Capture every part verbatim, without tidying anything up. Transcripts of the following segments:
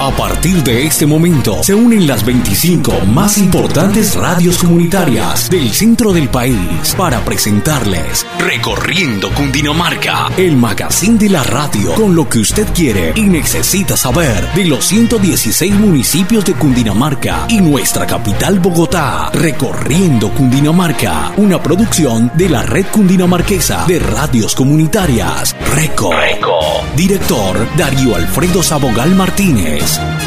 A partir de este momento se unen las veinticinco más importantes radios comunitarias del centro del país para presentarles Recorriendo Cundinamarca, el magazine de la radio con lo que usted quiere y necesita saber de los ciento dieciséis municipios de Cundinamarca y nuestra capital Bogotá. Recorriendo Cundinamarca, una producción de la Red Cundinamarquesa de Radios Comunitarias, RECO. RECO. Director Darío Alfredo Sabogal Martínez.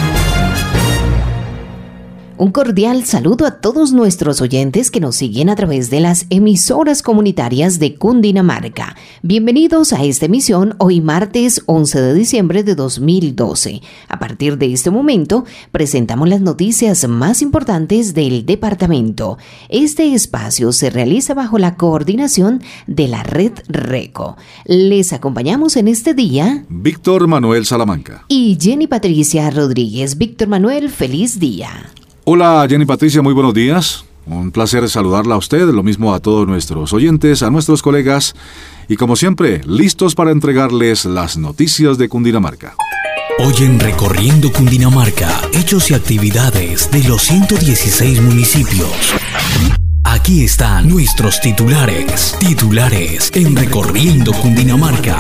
Un cordial saludo a todos nuestros oyentes que nos siguen a través de las emisoras comunitarias de Cundinamarca. Bienvenidos a esta emisión hoy martes once de diciembre de dos mil doce. A partir de este momento presentamos las noticias más importantes del departamento. Este espacio se realiza bajo la coordinación de la Red RECO. Les acompañamos en este día Víctor Manuel Salamanca y Jenny Patricia Rodríguez. Víctor Manuel, feliz día. Hola Jenny Patricia, muy buenos días. Un placer saludarla a usted, lo mismo a todos nuestros oyentes, a nuestros colegas y como siempre, listos para entregarles las noticias de Cundinamarca. Hoy en Recorriendo Cundinamarca, hechos y actividades de los ciento dieciséis municipios. Aquí están nuestros titulares, titulares en Recorriendo Cundinamarca.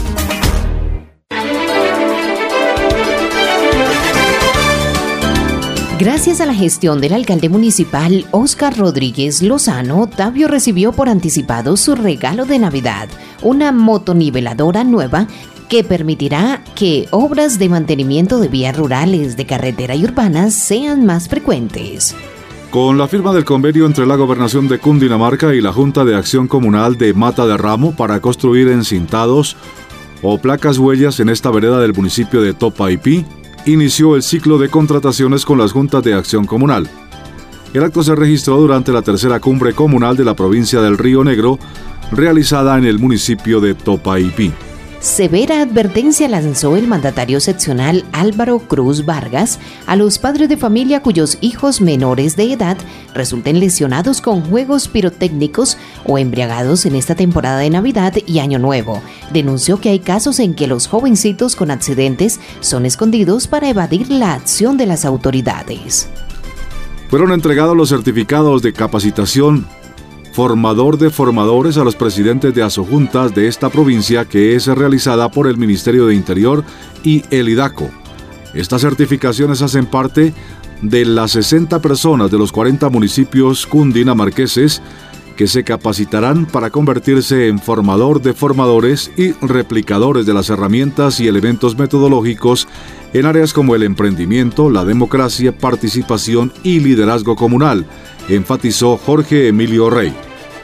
Gracias a la gestión del alcalde municipal Óscar Rodríguez Lozano, Tabio recibió por anticipado su regalo de Navidad, una motoniveladora nueva que permitirá que obras de mantenimiento de vías rurales, de carretera y urbanas sean más frecuentes. Con la firma del convenio entre la Gobernación de Cundinamarca y la Junta de Acción Comunal de Mata de Ramo para construir encintados o placas huellas en esta vereda del municipio de Topaipí, inició el ciclo de contrataciones con las juntas de acción comunal. El acto se registró durante la tercera cumbre comunal de la provincia del Río Negro, realizada en el municipio de Topaipí. Severa advertencia lanzó el mandatario seccional Álvaro Cruz Vargas a los padres de familia cuyos hijos menores de edad resulten lesionados con juegos pirotécnicos o embriagados en esta temporada de Navidad y Año Nuevo. Denunció que hay casos en que los jovencitos con accidentes son escondidos para evadir la acción de las autoridades. Fueron entregados los certificados de capacitación formador de formadores a los presidentes de asojuntas de esta provincia, que es realizada por el Ministerio de Interior y el IDACO. Estas certificaciones hacen parte de las sesenta personas de los cuarenta municipios cundinamarqueses que se capacitarán para convertirse en formador de formadores y replicadores de las herramientas y elementos metodológicos en áreas como el emprendimiento, la democracia, participación y liderazgo comunal, enfatizó Jorge Emilio Rey.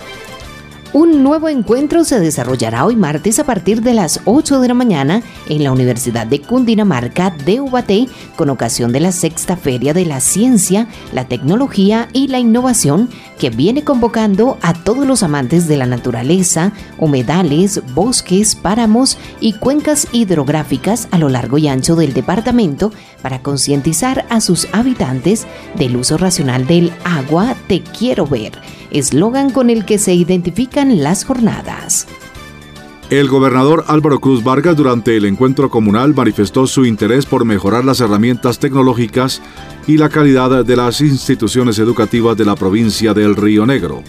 Un nuevo encuentro se desarrollará hoy martes a partir de las ocho de la mañana en la Universidad de Cundinamarca de Ubaté con ocasión de la sexta Feria de la Ciencia, la Tecnología y la Innovación, que viene convocando a todos los amantes de la naturaleza, humedales, bosques, páramos y cuencas hidrográficas a lo largo y ancho del departamento para concientizar a sus habitantes del uso racional del agua. Te quiero ver, eslogan con el que se identifican las jornadas. El gobernador Álvaro Cruz Vargas durante el encuentro comunal manifestó su interés por mejorar las herramientas tecnológicas y la calidad de las instituciones educativas de la provincia del Río Negro.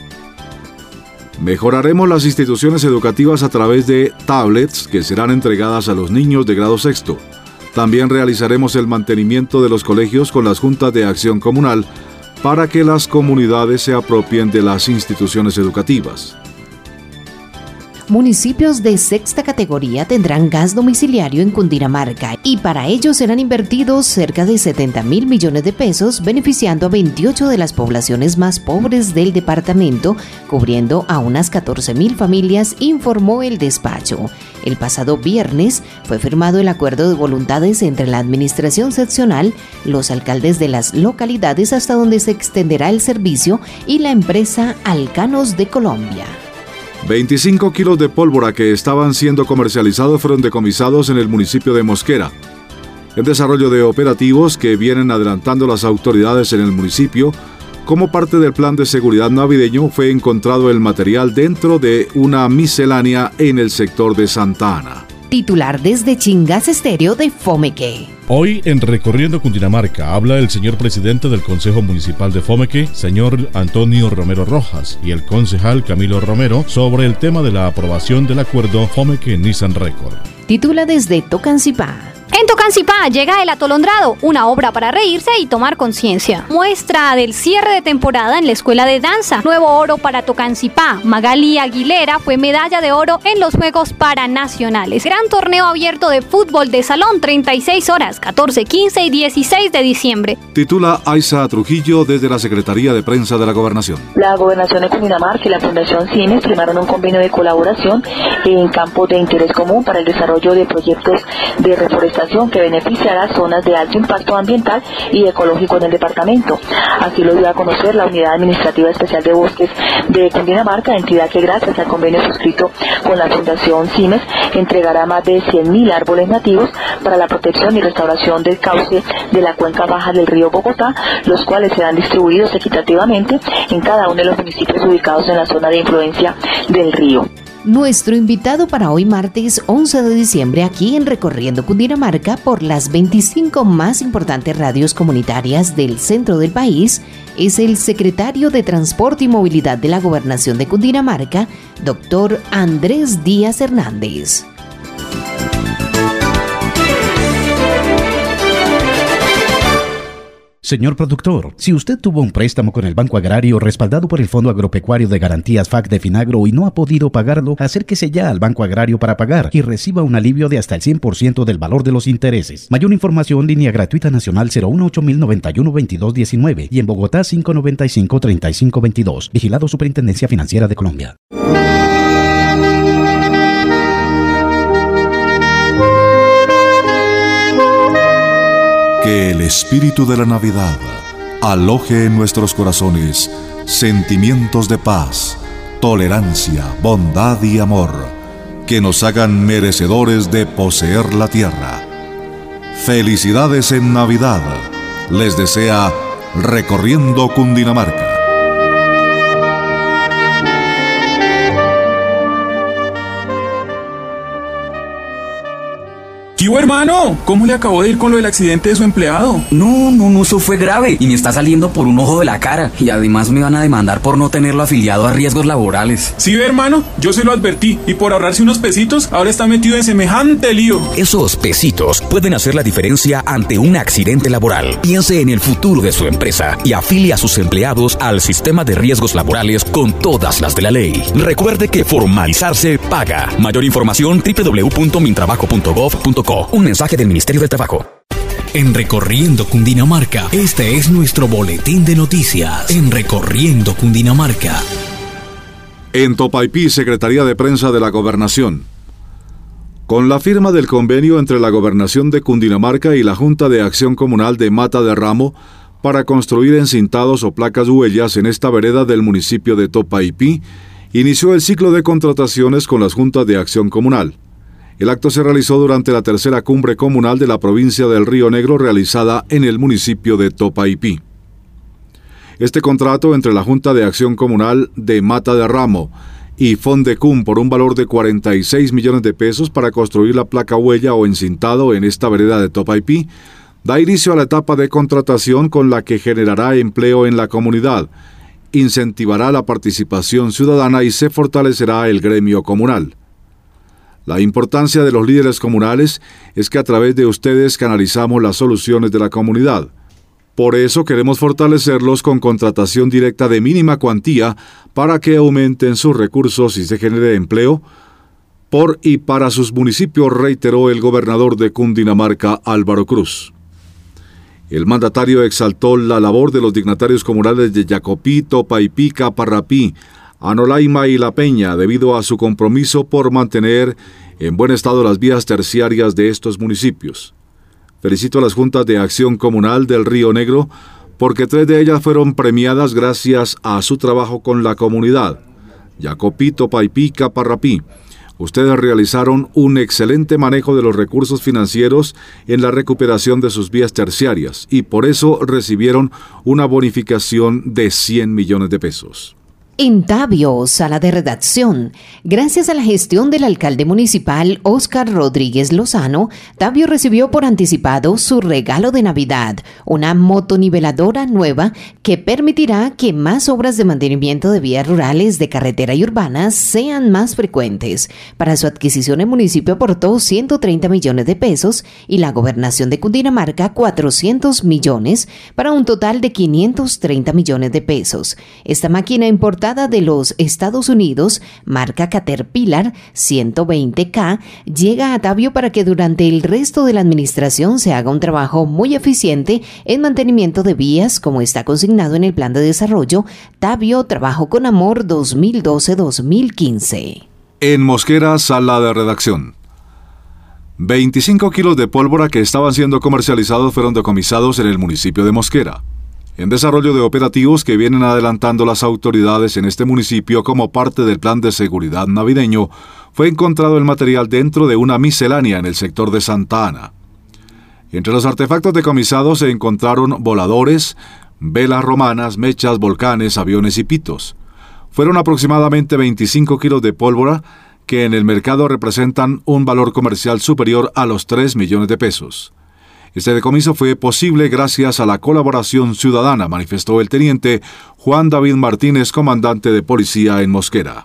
Mejoraremos las instituciones educativas a través de tablets que serán entregadas a los niños de grado sexto. También realizaremos el mantenimiento de los colegios con las juntas de acción comunal para que las comunidades se apropien de las instituciones educativas. Municipios de sexta categoría tendrán gas domiciliario en Cundinamarca y para ello serán invertidos cerca de setenta mil millones de pesos, beneficiando a veintiocho de las poblaciones más pobres del departamento, cubriendo a unas catorce mil familias, informó el despacho. El pasado viernes fue firmado el acuerdo de voluntades entre la administración seccional, los alcaldes de las localidades hasta donde se extenderá el servicio y la empresa Alcanos de Colombia. veinticinco kilos de pólvora que estaban siendo comercializados fueron decomisados en el municipio de Mosquera. El desarrollo de operativos que vienen adelantando las autoridades en el municipio, como parte del plan de seguridad navideño, fue encontrado el material dentro de una miscelánea en el sector de Santa Ana. titular desde Chingas Estéreo de Fomeque. Hoy en Recorriendo Cundinamarca habla el señor presidente del Consejo Municipal de Fomeque, señor Antonio Romero Rojas, y el concejal Camilo Romero sobre el tema de la aprobación del acuerdo Fomeque-Nissan Record. Titula desde Tocancipá. En Tocancipá llega El Atolondrado, una obra para reírse y tomar conciencia. Muestra del cierre de temporada en la Escuela de Danza. Nuevo oro para Tocancipá. Magali Aguilera fue medalla de oro en los Juegos Paranacionales. Gran torneo abierto de fútbol de salón, treinta y seis horas, catorce, quince y dieciséis de diciembre. Titula Aiza Trujillo desde la Secretaría de Prensa de la Gobernación. La Gobernación de Cundinamarca y la Fundación Cines firmaron un convenio de colaboración en campos de interés común para el desarrollo de proyectos de reforestación que beneficiará zonas de alto impacto ambiental y ecológico en el departamento. Así lo dio a conocer la Unidad Administrativa Especial de Bosques de Cundinamarca, entidad que gracias al convenio suscrito con la Fundación CIMES entregará más de cien mil árboles nativos para la protección y restauración del cauce de la cuenca baja del río Bogotá, los cuales serán distribuidos equitativamente en cada uno de los municipios ubicados en la zona de influencia del río. Nuestro invitado para hoy martes once de diciembre aquí en Recorriendo Cundinamarca por las veinticinco más importantes radios comunitarias del centro del país es el secretario de Transporte y Movilidad de la Gobernación de Cundinamarca, doctor Andrés Díaz Hernández. Señor productor, si usted tuvo un préstamo con el Banco Agrario respaldado por el Fondo Agropecuario de Garantías F A C de Finagro y no ha podido pagarlo, acérquese ya al Banco Agrario para pagar y reciba un alivio de hasta el cien por ciento del valor de los intereses. Mayor información, línea gratuita nacional cero uno ocho mil noventa y uno veintidós diecinueve y en Bogotá cinco noventa y cinco treinta y cinco veintidós. Vigilado Superintendencia Financiera de Colombia. Que el espíritu de la Navidad aloje en nuestros corazones sentimientos de paz, tolerancia, bondad y amor, que nos hagan merecedores de poseer la tierra. Felicidades en Navidad, les desea Recorriendo Cundinamarca. ¿Qué hubo, hermano? ¿Cómo le acabó de ir con lo del accidente de su empleado? No, no, no, eso fue grave y me está saliendo por un ojo de la cara y además me van a demandar por no tenerlo afiliado a riesgos laborales. Sí, ve, hermano, yo se lo advertí y por ahorrarse unos pesitos ahora está metido en semejante lío. Esos pesitos pueden hacer la diferencia ante un accidente laboral. Piense en el futuro de su empresa y afilie a sus empleados al sistema de riesgos laborales con todas las de la ley. Recuerde que formalizarse paga. Mayor información doble u doble u doble u punto mintrabajo punto gov punto co. Un mensaje del Ministerio del Trabajo. En Recorriendo Cundinamarca, este es nuestro boletín de noticias. En Recorriendo Cundinamarca. En Topaipí, Secretaría de Prensa de la Gobernación. Con la firma del convenio entre la Gobernación de Cundinamarca y la Junta de Acción Comunal de Mata de Ramo para construir encintados o placas huellas en esta vereda del municipio de Topaipí, inició el ciclo de contrataciones con las Juntas de Acción Comunal. El acto se realizó durante la tercera cumbre comunal de la provincia del Río Negro realizada en el municipio de Topaipí. Este contrato entre la Junta de Acción Comunal de Mata de Ramo y Fondecum por un valor de cuarenta y seis millones de pesos para construir la placa huella o encintado en esta vereda de Topaipí da inicio a la etapa de contratación con la que generará empleo en la comunidad, incentivará la participación ciudadana y se fortalecerá el gremio comunal. La importancia de los líderes comunales es que a través de ustedes canalizamos las soluciones de la comunidad. Por eso queremos fortalecerlos con contratación directa de mínima cuantía para que aumenten sus recursos y se genere empleo por y para sus municipios, reiteró el gobernador de Cundinamarca, Álvaro Cruz. El mandatario exaltó la labor de los dignatarios comunales de Yacopí, Topaipí, Caparrapí, Anolaima y La Peña, debido a su compromiso por mantener en buen estado las vías terciarias de estos municipios. Felicito a las juntas de acción comunal del Río Negro porque tres de ellas fueron premiadas gracias a su trabajo con la comunidad. Yacopí, Topaipí, Caparrapí. Ustedes realizaron un excelente manejo de los recursos financieros en la recuperación de sus vías terciarias y por eso recibieron una bonificación de cien millones de pesos. En Tabio, sala de redacción. Gracias a la gestión del alcalde municipal Óscar Rodríguez Lozano, Tabio recibió por anticipado su regalo de Navidad, una motoniveladora nueva que permitirá que más obras de mantenimiento de vías rurales, de carretera y urbanas sean más frecuentes. Para su adquisición, el municipio aportó ciento treinta millones de pesos y la gobernación de Cundinamarca cuatrocientos millones, para un total de quinientos treinta millones de pesos. Esta máquina importante de los Estados Unidos, marca Caterpillar ciento veinte K, llega a Tabio para que durante el resto de la administración se haga un trabajo muy eficiente en mantenimiento de vías, como está consignado en el Plan de Desarrollo Tabio Trabajo con Amor dos mil doce a dos mil quince. En Mosquera, sala de redacción. veinticinco kilos de pólvora que estaban siendo comercializados fueron decomisados en el municipio de Mosquera. En desarrollo de operativos que vienen adelantando las autoridades en este municipio como parte del plan de seguridad navideño, fue encontrado el material dentro de una miscelánea en el sector de Santa Ana. Entre los artefactos decomisados se encontraron voladores, velas romanas, mechas, volcanes, aviones y pitos. Fueron aproximadamente veinticinco kilos de pólvora que en el mercado representan un valor comercial superior a los tres millones de pesos. Este decomiso fue posible gracias a la colaboración ciudadana, manifestó el teniente Juan David Martínez, comandante de policía en Mosquera.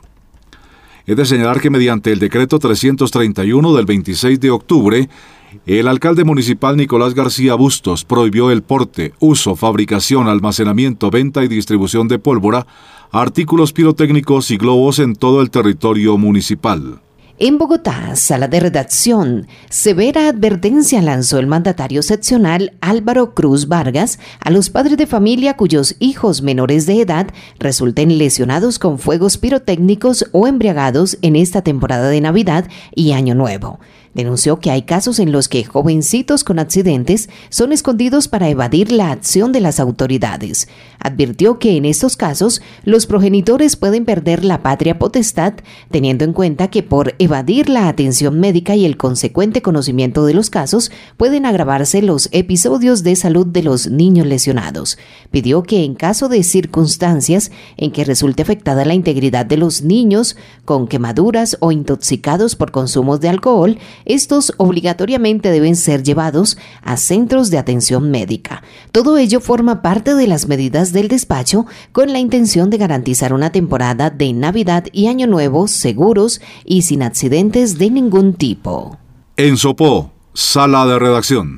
Es de señalar que mediante el decreto trescientos treinta y uno del veintiséis de octubre, el alcalde municipal Nicolás García Bustos prohibió el porte, uso, fabricación, almacenamiento, venta y distribución de pólvora, artículos pirotécnicos y globos en todo el territorio municipal. En Bogotá, sala de redacción, severa advertencia lanzó el mandatario seccional Álvaro Cruz Vargas a los padres de familia cuyos hijos menores de edad resulten lesionados con fuegos pirotécnicos o embriagados en esta temporada de Navidad y Año Nuevo. Denunció que hay casos en los que jovencitos con accidentes son escondidos para evadir la acción de las autoridades. Advirtió que en estos casos los progenitores pueden perder la patria potestad, teniendo en cuenta que por evadir la atención médica y el consecuente conocimiento de los casos pueden agravarse los episodios de salud de los niños lesionados. Pidió que en caso de circunstancias en que resulte afectada la integridad de los niños con quemaduras o intoxicados por consumos de alcohol, estos obligatoriamente deben ser llevados a centros de atención médica. Todo ello forma parte de las medidas del despacho con la intención de garantizar una temporada de Navidad y Año Nuevo seguros y sin accidentes de ningún tipo. En Sopó, sala de redacción.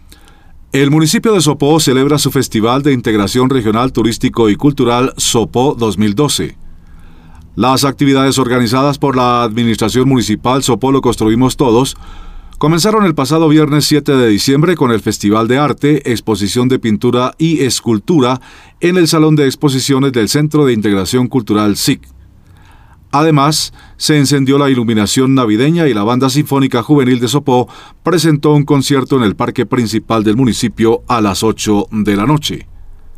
El municipio de Sopó celebra su Festival de Integración Regional Turístico y Cultural Sopó dos mil doce. Las actividades organizadas por la Administración Municipal Sopó Lo Construimos Todos comenzaron el pasado viernes siete de diciembre con el Festival de Arte, Exposición de Pintura y Escultura en el Salón de Exposiciones del Centro de Integración Cultural S I C. Además, se encendió la iluminación navideña y la Banda Sinfónica Juvenil de Sopó presentó un concierto en el parque principal del municipio a las ocho de la noche.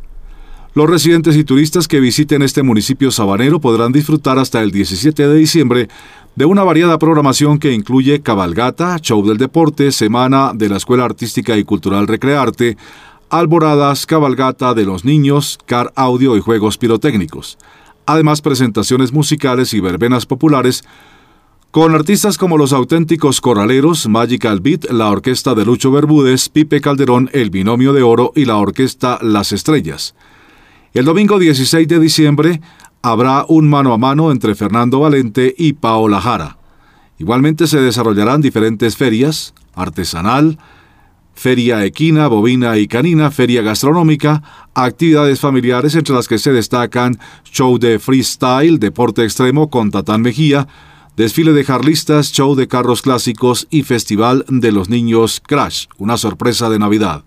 Los residentes y turistas que visiten este municipio sabanero podrán disfrutar hasta el diecisiete de diciembre de una variada programación que incluye cabalgata, show del deporte, semana de la Escuela Artística y Cultural Recrearte, alboradas, cabalgata de los niños, car audio y juegos pirotécnicos. Además, presentaciones musicales y verbenas populares con artistas como los Auténticos Corraleros, Magical Beat, la Orquesta de Lucho Bermúdez, Pipe Calderón, El Binomio de Oro y la Orquesta Las Estrellas. El domingo dieciséis de diciembre habrá un mano a mano entre Fernando Valente y Paola Jara. Igualmente se desarrollarán diferentes ferias, artesanal, feria equina, bovina y canina, feria gastronómica, actividades familiares entre las que se destacan show de freestyle, deporte extremo con Tatán Mejía, desfile de jarlistas, show de carros clásicos y festival de los niños Crash, una sorpresa de Navidad.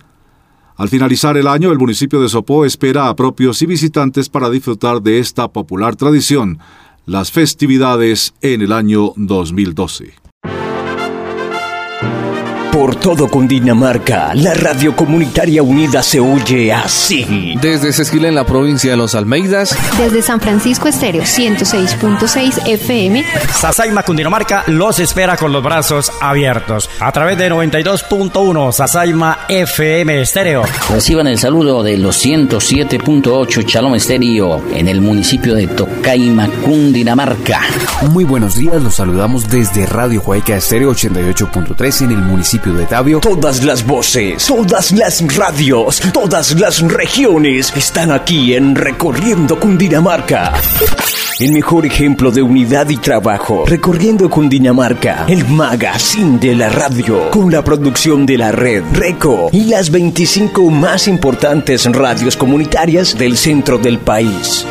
Al finalizar el año, el municipio de Sopó espera a propios y visitantes para disfrutar de esta popular tradición, las festividades en el año dos mil doce. Por todo Cundinamarca, la radio comunitaria unida se oye así. Desde Sesquila en la provincia de Los Almeidas. Desde San Francisco Estéreo ciento seis punto seis F M. Sasaima Cundinamarca los espera con los brazos abiertos. A través de noventa y dos punto uno Sasaima F M Estéreo. Reciban el saludo de los ciento siete punto ocho Shalom Estéreo en el municipio de Tocaima, Cundinamarca. Muy buenos días, los saludamos desde Radio Huayca Estéreo ochenta y ocho punto tres en el municipio de Tabio. Todas las voces, todas las radios, todas las regiones están aquí en Recorriendo Cundinamarca. El mejor ejemplo de unidad y trabajo. Recorriendo Cundinamarca, el magazine de la radio, con la producción de la red Reco y las veinticinco más importantes radios comunitarias del centro del país.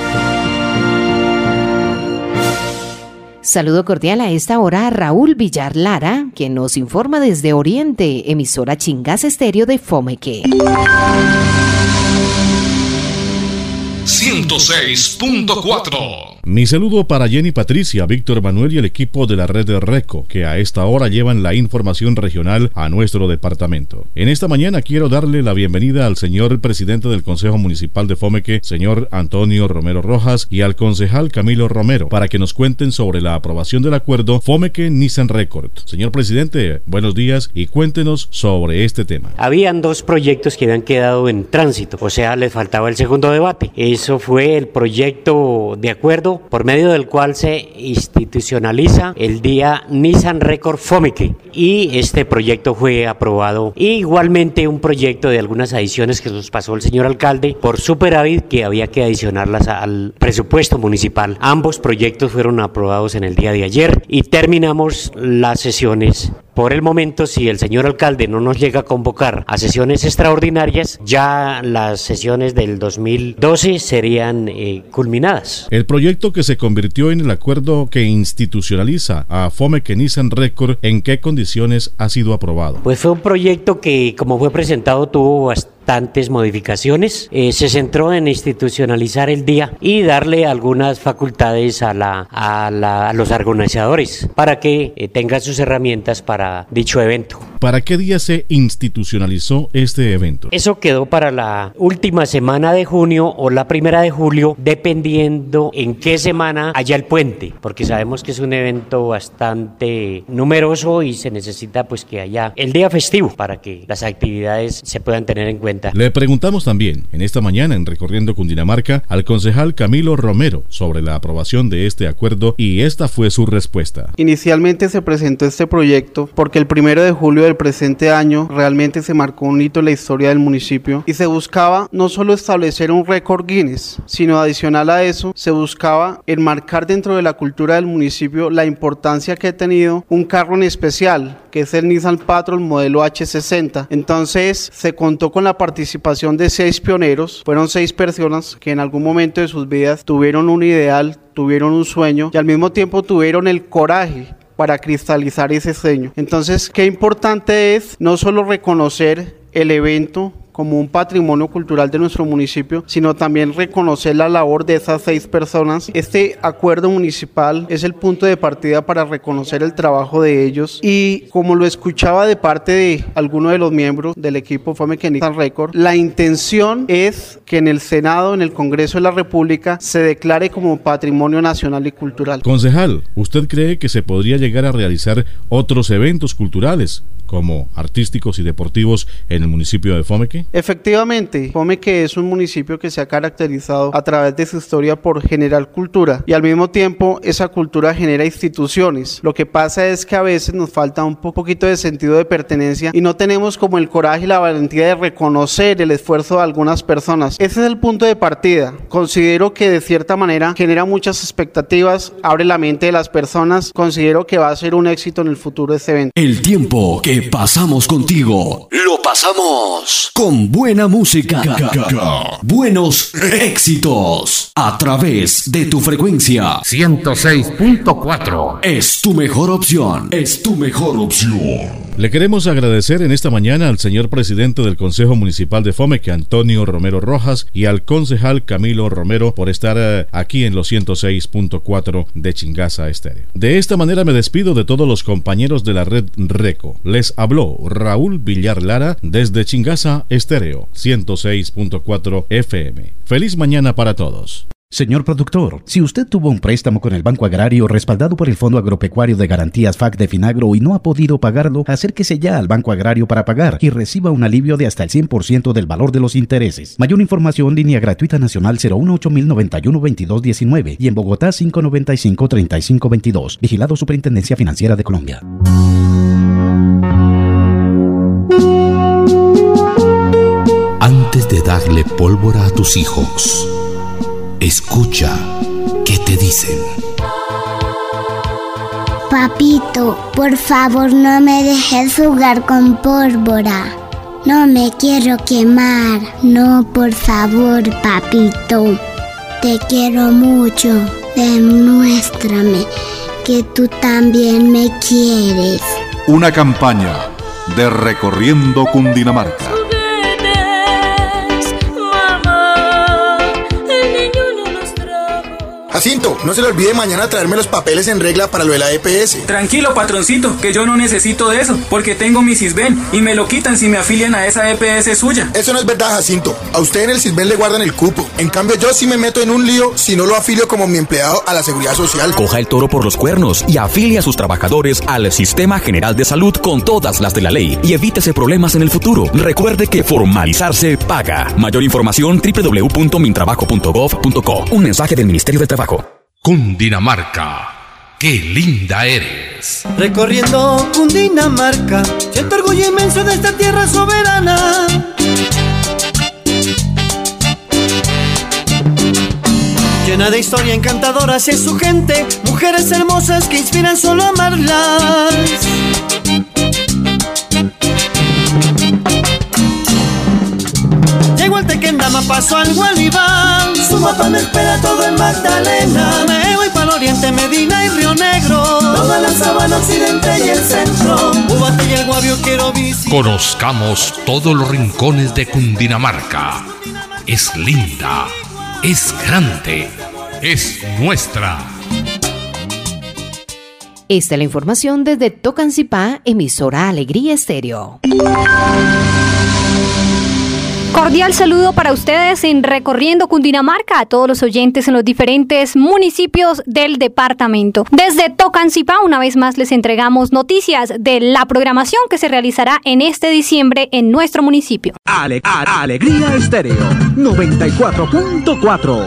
Saludo cordial a esta hora a Raúl Villar Lara, quien nos informa desde Oriente, emisora Chingasa Estéreo de Fomeque. ciento seis punto cuatro. Mi saludo para Jenny Patricia, Víctor Manuel y el equipo de la red de Reco, que a esta hora llevan la información regional a nuestro departamento. En esta mañana quiero darle la bienvenida al señor presidente del Consejo Municipal de Fomeque, señor Antonio Romero Rojas, y al concejal Camilo Romero, para que nos cuenten sobre la aprobación del acuerdo Fomeque-Nissan Record. Señor presidente, buenos días y cuéntenos sobre este tema. Habían dos proyectos que habían quedado en tránsito, o sea, les faltaba el segundo debate. Eso fue el proyecto de acuerdo por medio del cual se institucionaliza el día Nissan Record Fomeque, y este proyecto fue aprobado. Y igualmente un proyecto de algunas adiciones que nos pasó el señor alcalde por superávit, que había que adicionarlas al presupuesto municipal. Ambos proyectos fueron aprobados en el día de ayer y terminamos las sesiones. Por el momento, si el señor alcalde no nos llega a convocar a sesiones extraordinarias, ya las sesiones del dos mil doce serían eh, culminadas. El proyecto que se convirtió en el acuerdo que institucionaliza a Fomeque-Nissan Record, ¿en qué condiciones ha sido aprobado? Pues fue un proyecto que, como fue presentado, tuvo bastante bastantes modificaciones. Eh, se centró en institucionalizar el día y darle algunas facultades a, la, a, la, a los organizadores para que eh, tengan sus herramientas para dicho evento. ¿Para qué día se institucionalizó este evento? Eso quedó para la última semana de junio o la primera de julio, dependiendo en qué semana haya el puente, porque sabemos que es un evento bastante numeroso y se necesita pues que haya el día festivo para que las actividades se puedan tener en cuenta. Le preguntamos también en esta mañana en Recorriendo Cundinamarca al concejal Camilo Romero sobre la aprobación de este acuerdo, y esta fue su respuesta. Inicialmente se presentó este proyecto porque el primero de julio del presente año realmente se marcó un hito en la historia del municipio y se buscaba no solo establecer un récord Guinness, sino adicional a eso se buscaba enmarcar dentro de la cultura del municipio la importancia que ha tenido un carro en especial, que es el Nissan Patrol modelo H sesenta. Entonces se contó con la participación de seis pioneros. Fueron seis personas que en algún momento de sus vidas tuvieron un ideal, tuvieron un sueño y al mismo tiempo tuvieron el coraje para cristalizar ese sueño. Entonces, qué importante es no solo reconocer el evento como un patrimonio cultural de nuestro municipio, sino también reconocer la labor de esas seis personas. Este acuerdo municipal es el punto de partida para reconocer el trabajo de ellos, y como lo escuchaba de parte de alguno de los miembros del equipo Fomeque-Nissan Record, la intención es que en el Senado, en el Congreso de la República, se declare como patrimonio nacional y cultural. Concejal, ¿usted cree que se podría llegar a realizar otros eventos culturales, como artísticos y deportivos, en el municipio de Fomeque? Efectivamente, Fomeque es un municipio que se ha caracterizado a través de su historia por generar cultura, y al mismo tiempo esa cultura genera instituciones. Lo que pasa es que a veces nos falta un poquito de sentido de pertenencia y no tenemos como el coraje y la valentía de reconocer el esfuerzo de algunas personas. Ese es el punto de partida. Considero que de cierta manera genera muchas expectativas, abre la mente de las personas. Considero que va a ser un éxito en el futuro este evento. El tiempo que pasamos contigo lo pasamos con buena música, buenos éxitos a través de tu frecuencia ciento seis punto cuatro. Es tu mejor opción, es tu mejor opción. Le queremos agradecer en esta mañana al señor presidente del Consejo Municipal de Fomeque, Antonio Romero Rojas, y al concejal Camilo Romero por estar uh, aquí en los ciento seis punto cuatro de Chingasa Estéreo. De esta manera me despido de todos los compañeros de la red Reco. Les Les habló Raúl Villar Lara desde Chingaza Estéreo ciento seis punto cuatro F M. Feliz mañana para todos. Señor productor, si usted tuvo un préstamo con el Banco Agrario respaldado por el Fondo Agropecuario de Garantías F A C de Finagro y no ha podido pagarlo, acérquese ya al Banco Agrario para pagar y reciba un alivio de hasta el cien por ciento del valor de los intereses. Mayor información, línea gratuita nacional cero uno ocho mil noventa y uno veintidós diecinueve y en Bogotá cinco noventa y cinco treinta y cinco veintidós. Vigilado Superintendencia Financiera de Colombia. Antes de darle pólvora a tus hijos, escucha qué te dicen. Papito, por favor no me dejes jugar con pólvora. No me quiero quemar. No, por favor, papito. Te quiero mucho. Demuéstrame que tú también me quieres. Una campaña de Recorriendo Cundinamarca. Jacinto, no se le olvide mañana traerme los papeles en regla para lo de la E P S. Tranquilo, patroncito, que yo no necesito de eso, porque tengo mi Sisbén y me lo quitan si me afilian a esa E P S suya. Eso no es verdad, Jacinto. A usted en el Sisbén le guardan el cupo. En cambio, yo sí me meto en un lío si no lo afilio como mi empleado a la Seguridad Social. Coja el toro por los cuernos y afilie a sus trabajadores al Sistema General de Salud con todas las de la ley y evítese problemas en el futuro. Recuerde que formalizarse paga. Mayor información doble u doble u doble u punto mintrabajo punto gov punto co. Un mensaje del Ministerio del Trabajo. Cundinamarca, qué linda eres. Recorriendo Cundinamarca, siento orgullo inmenso de esta tierra soberana. Llena de historia encantadora es su gente, mujeres hermosas que inspiran solo a amarlas. Llego al Tequendama, paso al Gualibán, su mapa me espera todo en Magdalena. Me voy para el oriente, Medina y Río Negro, toda la sabana occidente y el centro, Ubate y el Guavio quiero visitar. Conozcamos todos los rincones de Cundinamarca. Es linda, es grande, es nuestra. Esta es la información desde Tocancipá, emisora Alegría Estéreo. Cordial saludo para ustedes en Recorriendo Cundinamarca, a todos los oyentes en los diferentes municipios del departamento. Desde Tocancipá, una vez más les entregamos noticias de la programación que se realizará en este diciembre en nuestro municipio. Ale- a- Alegría Estéreo noventa y cuatro punto cuatro.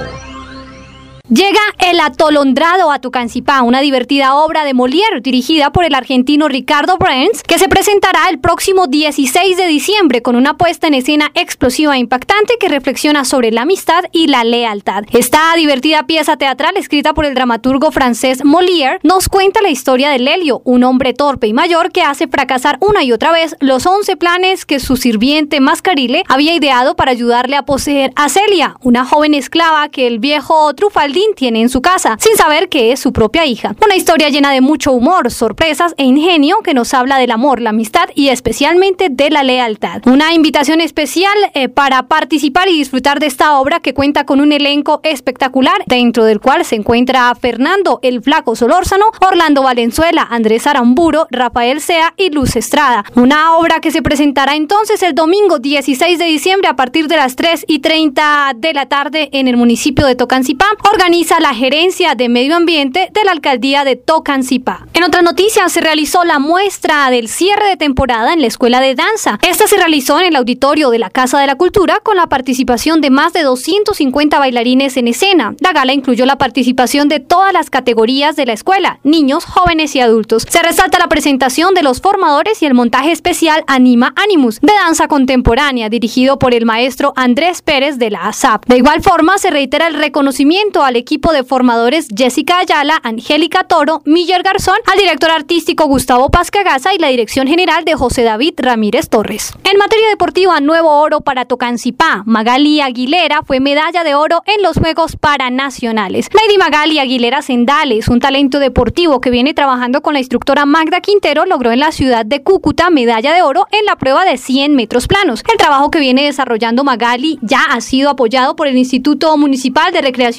Llega El Atolondrado a Tocancipá, una divertida obra de Molière dirigida por el argentino Ricardo Brands, que se presentará el próximo dieciséis de diciembre con una puesta en escena explosiva e impactante que reflexiona sobre la amistad y la lealtad. Esta divertida pieza teatral, escrita por el dramaturgo francés Molière, nos cuenta la historia de Lelio, un hombre torpe y mayor que hace fracasar una y otra vez los once planes que su sirviente Mascarile había ideado para ayudarle a poseer a Celia, una joven esclava que el viejo Trufaldín tiene en su casa, sin saber que es su propia hija. Una historia llena de mucho humor, sorpresas e ingenio que nos habla del amor, la amistad y especialmente de la lealtad. Una invitación especial eh, para participar y disfrutar de esta obra que cuenta con un elenco espectacular, dentro del cual se encuentra Fernando el Flaco Solórzano, Orlando Valenzuela, Andrés Aramburo, Rafael Sea y Luz Estrada. Una obra que se presentará entonces el domingo dieciséis de diciembre a partir de las tres y treinta de la tarde en el municipio de Tocancipá. Organiza la Gerencia de Medio Ambiente de la Alcaldía de Tocancipá. En otras noticias, se realizó la muestra del cierre de temporada en la Escuela de Danza. Esta se realizó en el auditorio de la Casa de la Cultura con la participación de más de doscientos cincuenta bailarines en escena. La gala incluyó la participación de todas las categorías de la escuela, niños, jóvenes y adultos. Se resalta la presentación de los formadores y el montaje especial Anima Animus, de danza contemporánea, dirigido por el maestro Andrés Pérez de la A S A P. De igual forma, se reitera el reconocimiento al equipo de formadores Jessica Ayala, Angélica Toro, Miller Garzón, al director artístico Gustavo Paz Cagaza y la dirección general de José David Ramírez Torres. En materia deportiva, nuevo oro para Tocancipá. Magali Aguilera fue medalla de oro en los Juegos Paranacionales. Lady Magali Aguilera Sendales, un talento deportivo que viene trabajando con la instructora Magda Quintero, logró en la ciudad de Cúcuta medalla de oro en la prueba de cien metros planos. El trabajo que viene desarrollando Magali ya ha sido apoyado por el Instituto Municipal de Recreación y Deporte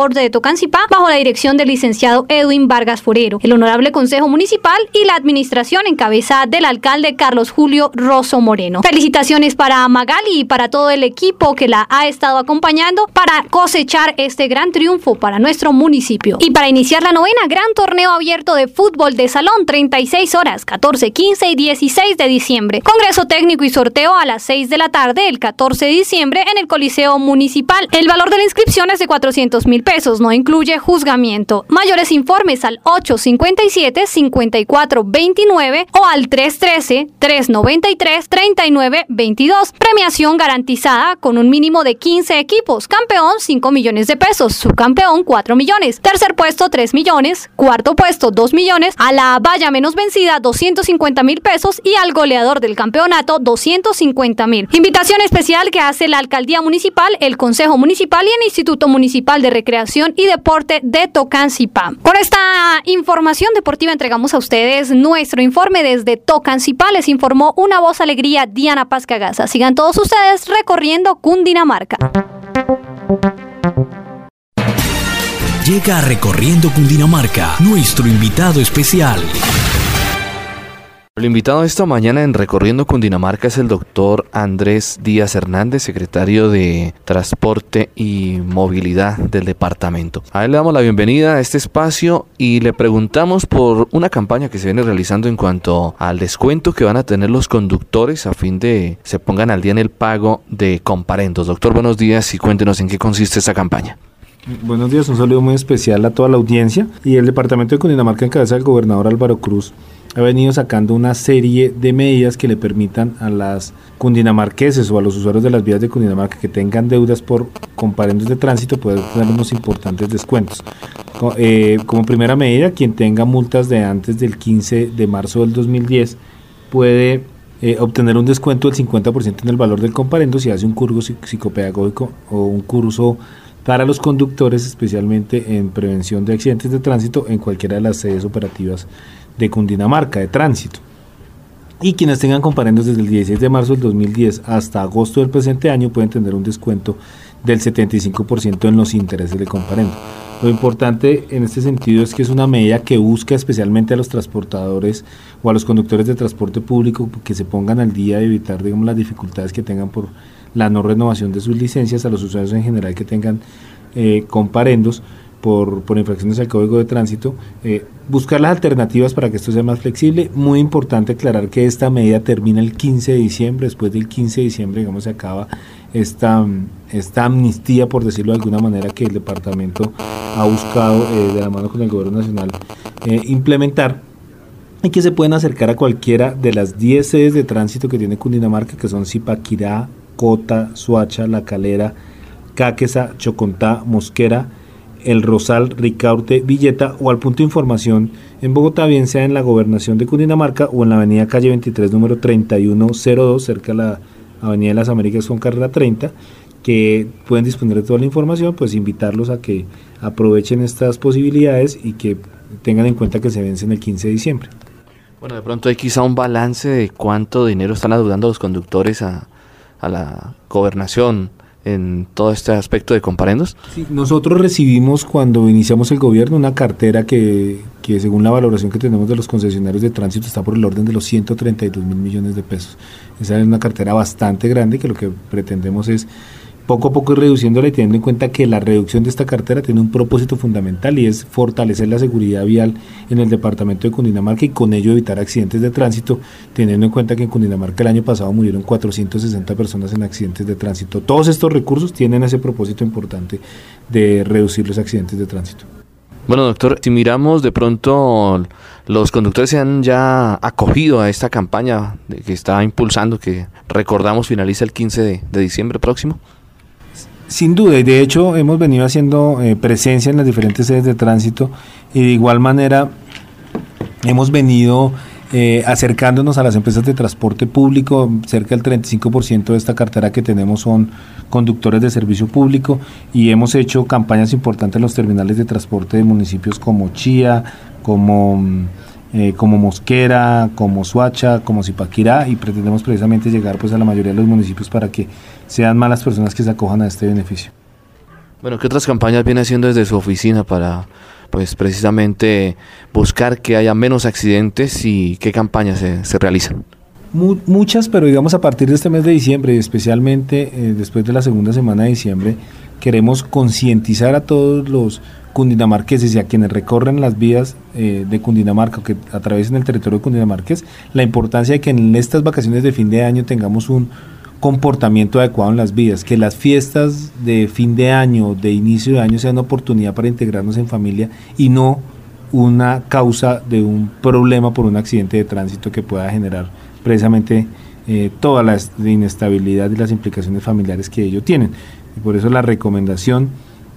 Transporte de Tocancipá bajo la dirección del licenciado Edwin Vargas Forero, el Honorable Consejo Municipal y la administración en cabeza del alcalde Carlos Julio Rosso Moreno. Felicitaciones para Magali y para todo el equipo que la ha estado acompañando para cosechar este gran triunfo para nuestro municipio. Y para iniciar la novena gran torneo abierto de fútbol de salón, treinta y seis horas, catorce, quince y dieciséis de diciembre. Congreso técnico y sorteo a las seis de la tarde el catorce de diciembre en el Coliseo Municipal. El valor de la inscripción es de cuatrocientos mil pesos, no incluye juzgamiento. Mayores informes al ocho cinco siete, cinco cuatro dos nueve o al tres uno tres, tres nueve tres, tres nueve dos dos. Premiación garantizada con un mínimo de quince equipos. Campeón cinco millones de pesos, subcampeón cuatro millones, tercer puesto tres millones, cuarto puesto dos millones, a la valla menos vencida doscientos cincuenta mil pesos y al goleador del campeonato doscientos cincuenta mil. Invitación especial que hace la Alcaldía Municipal, el Consejo Municipal y el Instituto Municipal de Recreación y Deporte de Tocancipá. Con esta información deportiva entregamos a ustedes nuestro informe desde Tocancipá. Les informó Una Voz Alegría, Diana Paz Cagaza. Sigan todos ustedes recorriendo Cundinamarca. Llega a Recorriendo Cundinamarca nuestro invitado especial. El invitado esta mañana en Recorriendo Cundinamarca es el doctor Andrés Díaz Hernández, secretario de Transporte y Movilidad del departamento. A él le damos la bienvenida a este espacio y le preguntamos por una campaña que se viene realizando en cuanto al descuento que van a tener los conductores a fin de se pongan al día en el pago de comparendos. Doctor, buenos días y cuéntenos en qué consiste esta campaña. Buenos días, un saludo muy especial a toda la audiencia. Y el departamento de Cundinamarca en cabeza del gobernador Álvaro Cruz ha venido sacando una serie de medidas que le permitan a las cundinamarqueses o a los usuarios de las vías de Cundinamarca que tengan deudas por comparendos de tránsito poder tener unos importantes descuentos. Eh, como primera medida, quien tenga multas de antes del quince de marzo del dos mil diez puede eh, obtener un descuento del cincuenta por ciento en el valor del comparendo si hace un curso psicopedagógico o un curso para los conductores, especialmente en prevención de accidentes de tránsito en cualquiera de las sedes operativas de Cundinamarca de tránsito. Y quienes tengan comparendos desde el dieciséis de marzo del dos mil diez hasta agosto del presente año pueden tener un descuento del setenta y cinco por ciento en los intereses de comparendo. Lo importante en este sentido es que es una medida que busca especialmente a los transportadores o a los conductores de transporte público que se pongan al día de evitar, digamos, las dificultades que tengan por la no renovación de sus licencias, a los usuarios en general que tengan eh, comparendos por, por infracciones al Código de Tránsito, eh, buscar las alternativas para que esto sea más flexible. Muy importante aclarar que esta medida termina el quince de diciembre, después del quince de diciembre, digamos, se acaba esta, esta amnistía, por decirlo de alguna manera, que el departamento ha buscado eh, de la mano con el gobierno nacional eh, implementar, y que se pueden acercar a cualquiera de las diez sedes de tránsito que tiene Cundinamarca, que son Zipaquirá, Cota, Soacha, La Calera, Cáqueza, Chocontá, Mosquera, El Rosal, Ricaurte, Villeta o al punto de información en Bogotá, bien sea en la gobernación de Cundinamarca o en la avenida Calle veintitrés, número treinta y uno cero dos, cerca de la avenida de las Américas con carrera treinta, que pueden disponer de toda la información. Pues invitarlos a que aprovechen estas posibilidades y que tengan en cuenta que se vencen el quince de diciembre. Bueno, de pronto hay quizá un balance de cuánto dinero están adeudando los conductores a, a la gobernación en todo este aspecto de comparendos. Sí, nosotros recibimos cuando iniciamos el gobierno una cartera que, que según la valoración que tenemos de los concesionarios de tránsito está por el orden de los ciento treinta y dos mil millones de pesos. Esa es una cartera bastante grande que lo que pretendemos es poco a poco ir reduciéndola y teniendo en cuenta que la reducción de esta cartera tiene un propósito fundamental y es fortalecer la seguridad vial en el departamento de Cundinamarca y con ello evitar accidentes de tránsito, teniendo en cuenta que en Cundinamarca el año pasado murieron cuatrocientas sesenta personas en accidentes de tránsito. Todos estos recursos tienen ese propósito importante de reducir los accidentes de tránsito. Bueno, doctor, si miramos de pronto, los conductores se han ya acogido a esta campaña que está impulsando, que recordamos finaliza el quince de, de diciembre próximo. Sin duda, y de hecho hemos venido haciendo eh, presencia en las diferentes sedes de tránsito y de igual manera hemos venido eh, acercándonos a las empresas de transporte público. Cerca del treinta y cinco por ciento de esta cartera que tenemos son conductores de servicio público y hemos hecho campañas importantes en los terminales de transporte de municipios como Chía, como, eh, como Mosquera, como Soacha, como Zipaquirá, y pretendemos precisamente llegar pues a la mayoría de los municipios para que sean más las personas que se acojan a este beneficio. Bueno, ¿qué otras campañas viene haciendo desde su oficina para, pues, precisamente buscar que haya menos accidentes y qué campañas se, se realizan? Muchas, pero digamos a partir de este mes de diciembre, y especialmente eh, después de la segunda semana de diciembre, queremos concientizar a todos los cundinamarqueses y a quienes recorren las vías eh, de Cundinamarca o que atraviesen el territorio de cundinamarqués, la importancia de que en estas vacaciones de fin de año tengamos un comportamiento adecuado en las vías, que las fiestas de fin de año, de inicio de año sean una oportunidad para integrarnos en familia y no una causa de un problema por un accidente de tránsito que pueda generar precisamente eh, toda la inestabilidad y las implicaciones familiares que ello tienen. Y por eso la recomendación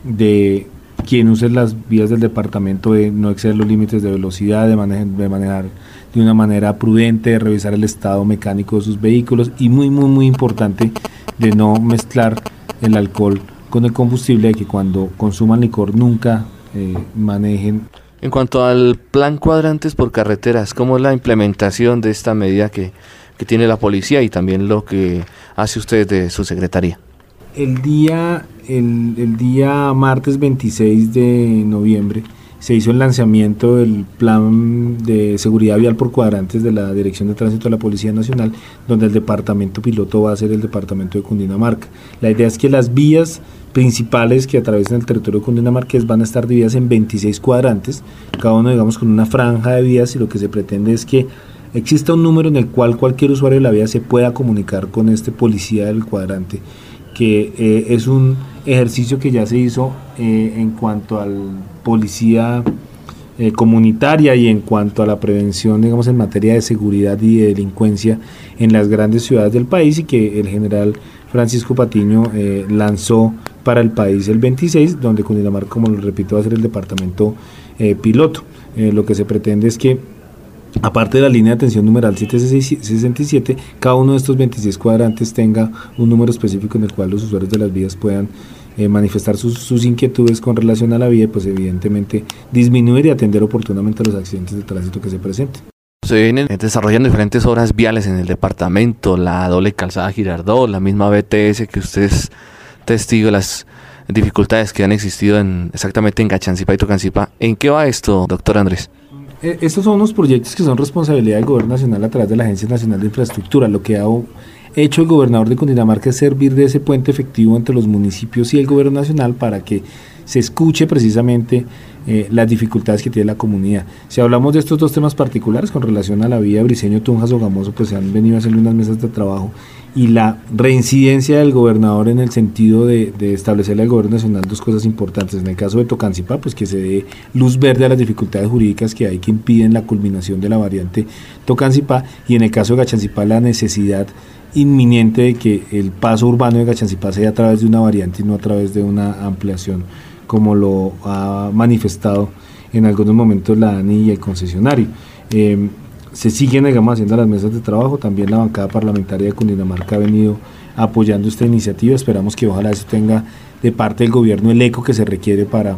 de quien use las vías del departamento de no exceder los límites de velocidad, de, mane de manejar de una manera prudente, de revisar el estado mecánico de sus vehículos y muy muy muy importante de no mezclar el alcohol con el combustible, de que cuando consuman licor nunca eh, manejen. En cuanto al plan cuadrantes por carreteras, ¿cómo es la implementación de esta medida que, que tiene la policía y también lo que hace usted de su secretaría? El día, el, el día martes veintiséis de noviembre se hizo el lanzamiento del plan de seguridad vial por cuadrantes de la Dirección de Tránsito de la Policía Nacional, donde el departamento piloto va a ser el departamento de Cundinamarca. La idea es que las vías principales que atraviesan el territorio cundinamarqués van a estar divididas en veintiséis cuadrantes, cada uno digamos con una franja de vías, y lo que se pretende es que exista un número en el cual cualquier usuario de la vía se pueda comunicar con este policía del cuadrante, que eh, es un ejercicio que ya se hizo eh, en cuanto al policía eh, comunitaria y en cuanto a la prevención, digamos, en materia de seguridad y de delincuencia en las grandes ciudades del país, y que el general Francisco Patiño eh, lanzó para el país el veintiséis, donde Cundinamarca, como lo repito, va a ser el departamento eh, piloto. Eh, lo que se pretende es que, aparte de la línea de atención numeral siete sesenta y siete, cada uno de estos veintiséis cuadrantes tenga un número específico en el cual los usuarios de las vías puedan eh, manifestar sus, sus inquietudes con relación a la vía y pues evidentemente disminuir y atender oportunamente los accidentes de tránsito que se presenten. Se vienen desarrollando diferentes obras viales en el departamento, la doble calzada Girardot, la misma B T S, que usted es testigo de las dificultades que han existido en, exactamente en Gachancipá y Tocancipá. ¿En qué va esto, doctor Andrés? Estos son unos proyectos que son responsabilidad del Gobierno Nacional a través de la Agencia Nacional de Infraestructura. Lo que ha hecho el gobernador de Cundinamarca es servir de ese puente efectivo entre los municipios y el Gobierno Nacional para que se escuche precisamente eh, las dificultades que tiene la comunidad. Si hablamos de estos dos temas particulares con relación a la vía Briceño-Tunja-Sogamoso, pues se han venido haciendo unas mesas de trabajo, y la reincidencia del gobernador en el sentido de, de establecerle al Gobierno Nacional dos cosas importantes. En el caso de Tocancipá, pues que se dé luz verde a las dificultades jurídicas que hay que impiden la culminación de la variante Tocancipá, y en el caso de Gachancipá la necesidad inminente de que el paso urbano de Gachancipá sea a través de una variante y no a través de una ampliación, como lo ha manifestado en algunos momentos la ANI y el concesionario. Eh, se siguen, digamos, haciendo las mesas de trabajo. También la bancada parlamentaria de Cundinamarca ha venido apoyando esta iniciativa. Esperamos que ojalá eso tenga de parte del gobierno el eco que se requiere para,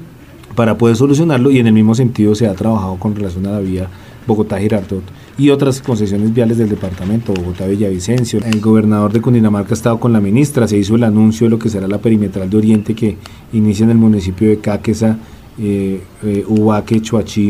para poder solucionarlo, y en el mismo sentido se ha trabajado con relación a la vía Bogotá-Girardot y otras concesiones viales del departamento, Bogotá-Villavicencio. El gobernador de Cundinamarca ha estado con la ministra, se hizo el anuncio de lo que será la perimetral de Oriente, que inicia en el municipio de Caquesa, eh, eh, Ubaque, Choachí,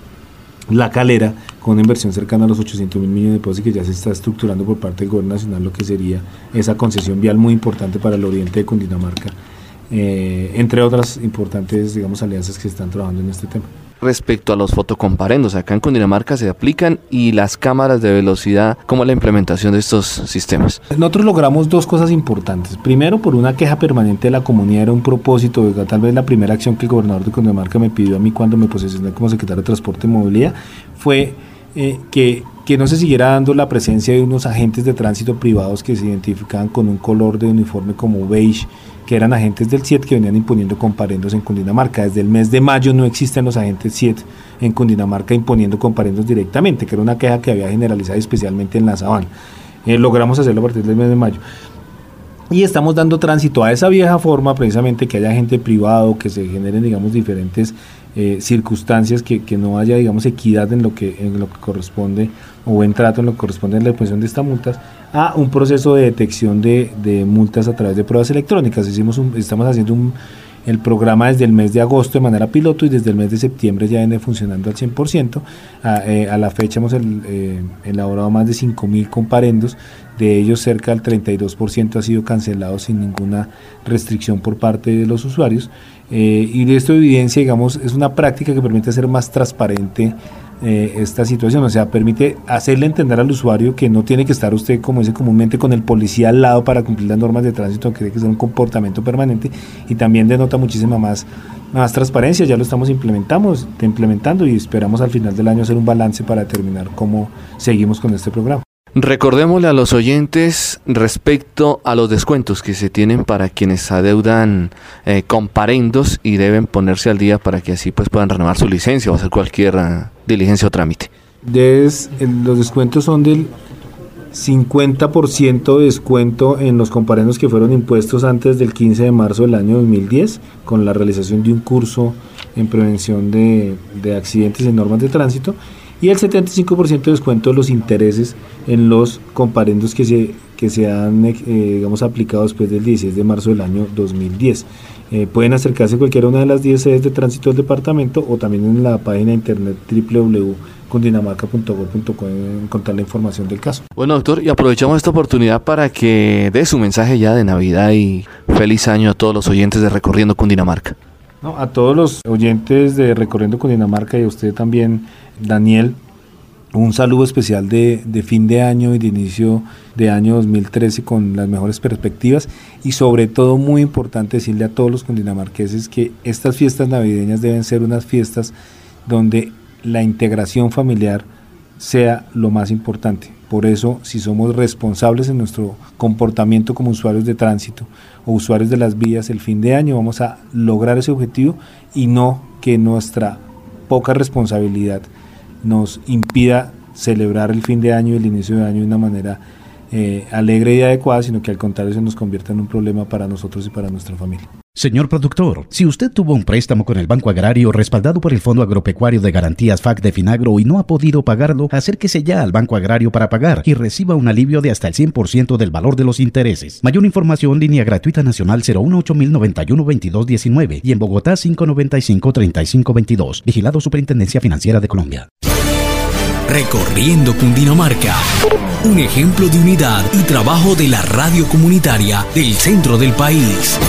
La Calera, con una inversión cercana a los ochocientos mil millones de pesos, y que ya se está estructurando por parte del gobierno nacional lo que sería esa concesión vial muy importante para el oriente de Cundinamarca, eh, entre otras importantes, digamos, alianzas que se están trabajando en este tema. Respecto a los fotocomparendos, acá en Cundinamarca se aplican, y las cámaras de velocidad, ¿cómo es la implementación de estos sistemas? Nosotros logramos dos cosas importantes. Primero, por una queja permanente de la comunidad, era un propósito, tal vez la primera acción que el gobernador de Cundinamarca me pidió a mí cuando me posesioné como secretario de Transporte y Movilidad, fue eh, que, que no se siguiera dando la presencia de unos agentes de tránsito privados que se identificaban con un color de uniforme como beige, que eran agentes del C I E T que venían imponiendo comparendos en Cundinamarca. Desde el mes de mayo no existen los agentes C I E T en Cundinamarca imponiendo comparendos directamente, que era una queja que había generalizado especialmente en la Sabana. Eh, logramos hacerlo a partir del mes de mayo. y estamos dando tránsito a esa vieja forma, precisamente que haya agente privado, que se generen, digamos, diferentes eh, circunstancias, que, que no haya, digamos, equidad en lo que en lo que corresponde, o buen trato en lo que corresponde a la imposición de estas multas, a un proceso de detección de, de multas a través de pruebas electrónicas. Hicimos un, estamos haciendo un el programa desde el mes de agosto de manera piloto, y desde el mes de septiembre ya viene funcionando al cien por ciento. A, eh, a la fecha hemos el, eh, elaborado más de cinco mil comparendos, de ellos cerca del treinta y dos por ciento ha sido cancelado sin ninguna restricción por parte de los usuarios, eh, y de esto evidencia, digamos, es una práctica que permite hacer más transparente Eh, esta situación, o sea, permite hacerle entender al usuario que no tiene que estar usted, como dice comúnmente, con el policía al lado para cumplir las normas de tránsito, que tiene que ser un comportamiento permanente, y también denota muchísima más, más transparencia. Ya lo estamos implementamos, implementando y esperamos al final del año hacer un balance para determinar cómo seguimos con este programa. Recordémosle a los oyentes respecto a los descuentos que se tienen para quienes adeudan eh, comparendos y deben ponerse al día para que así pues puedan renovar su licencia o hacer cualquier uh, diligencia o trámite. Des, los descuentos son del cincuenta por ciento de descuento en los comparendos que fueron impuestos antes del quince de marzo del año dos mil diez, con la realización de un curso en prevención de, de accidentes y normas de tránsito, y el setenta y cinco por ciento de descuento de los intereses en los comparendos que se, que se han eh, digamos, aplicado después del dieciséis de marzo del año dos mil diez. Eh, pueden acercarse a cualquiera una de las diez sedes de tránsito del departamento, o también en la página de internet doble u doble u doble u punto cundinamarca punto gob punto co encontrar la información del caso. Bueno, doctor, y aprovechamos esta oportunidad para que dé su mensaje ya de Navidad y feliz año a todos los oyentes de Recorriendo Cundinamarca. No, a todos los oyentes de Recorriendo Cundinamarca, y a usted también, Daniel, un saludo especial de, de fin de año y de inicio de año dos mil trece con las mejores perspectivas, y sobre todo muy importante decirle a todos los cundinamarqueses que estas fiestas navideñas deben ser unas fiestas donde la integración familiar sea lo más importante. Por eso, si somos responsables en nuestro comportamiento como usuarios de tránsito o usuarios de las vías el fin de año, vamos a lograr ese objetivo, y no que nuestra poca responsabilidad nos impida celebrar el fin de año y el inicio de año de una manera eh, alegre y adecuada, sino que al contrario se nos convierta en un problema para nosotros y para nuestra familia. Señor productor, si usted tuvo un préstamo con el Banco Agrario respaldado por el Fondo Agropecuario de Garantías F A C de Finagro y no ha podido pagarlo, acérquese ya al Banco Agrario para pagar y reciba un alivio de hasta el cien por ciento del valor de los intereses. Mayor información, línea gratuita nacional cero uno ocho cero nueve uno veintidós diecinueve y en Bogotá cinco noventa y cinco treinta y cinco veintidós. Vigilado Superintendencia Financiera de Colombia. Recorriendo Cundinamarca, un ejemplo de unidad y trabajo de la radio comunitaria del centro del país.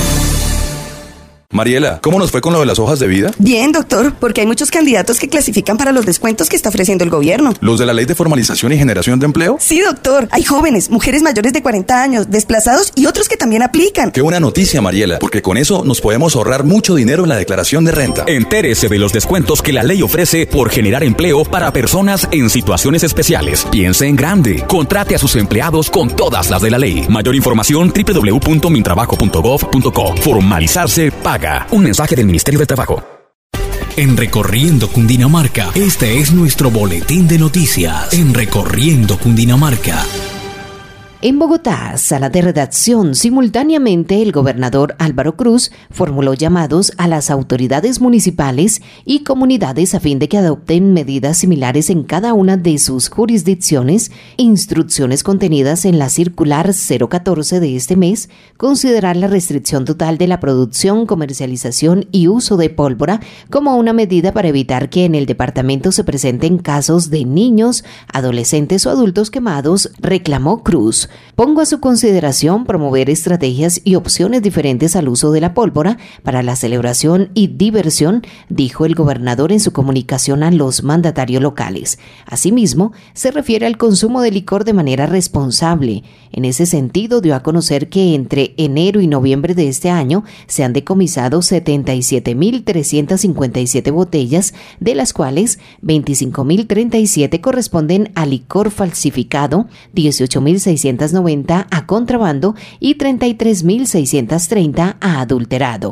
Mariela, ¿cómo nos fue con lo de las hojas de vida? Bien, doctor, porque hay muchos candidatos que clasifican para los descuentos que está ofreciendo el gobierno. ¿Los de la Ley de Formalización y Generación de Empleo? Sí, doctor. Hay jóvenes, mujeres mayores de cuarenta años, desplazados y otros que también aplican. Qué buena noticia, Mariela, porque con eso nos podemos ahorrar mucho dinero en la declaración de renta. Entérese de los descuentos que la ley ofrece por generar empleo para personas en situaciones especiales. Piense en grande. Contrate a sus empleados con todas las de la ley. Mayor información doble u doble u doble u punto mintrabajo punto gob punto co. Formalizarse paga. Un mensaje del Ministerio de Trabajo. En Recorriendo Cundinamarca, este es nuestro boletín de noticias. En Recorriendo Cundinamarca. En Bogotá, sala de redacción, simultáneamente el gobernador Álvaro Cruz formuló llamados a las autoridades municipales y comunidades a fin de que adopten medidas similares en cada una de sus jurisdicciones, instrucciones contenidas en la circular cero catorce de este mes, considerar la restricción total de la producción, comercialización y uso de pólvora como una medida para evitar que en el departamento se presenten casos de niños, adolescentes o adultos quemados, reclamó Cruz. Pongo a su consideración promover estrategias y opciones diferentes al uso de la pólvora para la celebración y diversión, dijo el gobernador en su comunicación a los mandatarios locales. Asimismo, se refiere al consumo de licor de manera responsable. En ese sentido, dio a conocer que entre enero y noviembre de este año se han decomisado setenta y siete mil trescientas cincuenta y siete botellas, de las cuales veinticinco mil treinta y siete corresponden a licor falsificado, dieciocho mil seiscientos noventa a contrabando y treinta y tres mil seiscientos treinta a adulterado.